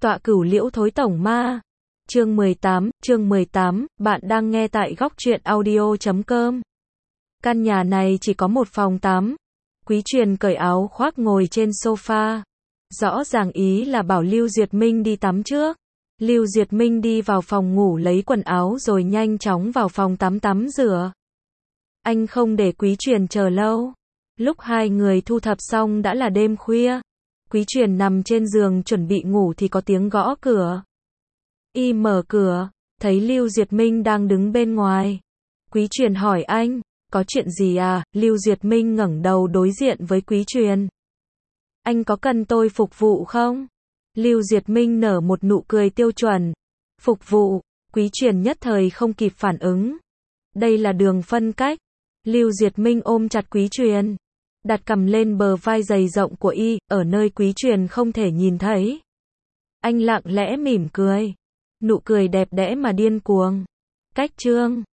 Tọa Cửu Liễu Thối Tổng Ma. Chương 18, bạn đang nghe tại góc truyện audio.com. Căn nhà này chỉ có một phòng tắm. Quý Truyền cởi áo khoác ngồi trên sofa. Rõ ràng ý là bảo Lưu Duyệt Minh đi tắm trước. Lưu Duyệt Minh đi vào phòng ngủ lấy quần áo rồi nhanh chóng vào phòng tắm rửa. Anh không để Quý Truyền chờ lâu. Lúc hai người thu thập xong đã là đêm khuya. Quý Truyền nằm trên giường chuẩn bị ngủ thì có tiếng gõ cửa. Y mở cửa, thấy Lưu Duyệt Minh đang đứng bên ngoài. Quý Truyền hỏi anh, có chuyện gì à? Lưu Duyệt Minh ngẩng đầu đối diện với Quý Truyền. Anh có cần tôi phục vụ không? Lưu Duyệt Minh nở một nụ cười tiêu chuẩn. Phục vụ, Quý Truyền nhất thời không kịp phản ứng. Đây là đường phân cách. Lưu Duyệt Minh ôm chặt Quý Truyền, đặt cằm lên bờ vai dày rộng của y, ở nơi Quý Truyền không thể nhìn thấy. Anh lặng lẽ mỉm cười. Nụ cười đẹp đẽ mà điên cuồng. Cách chương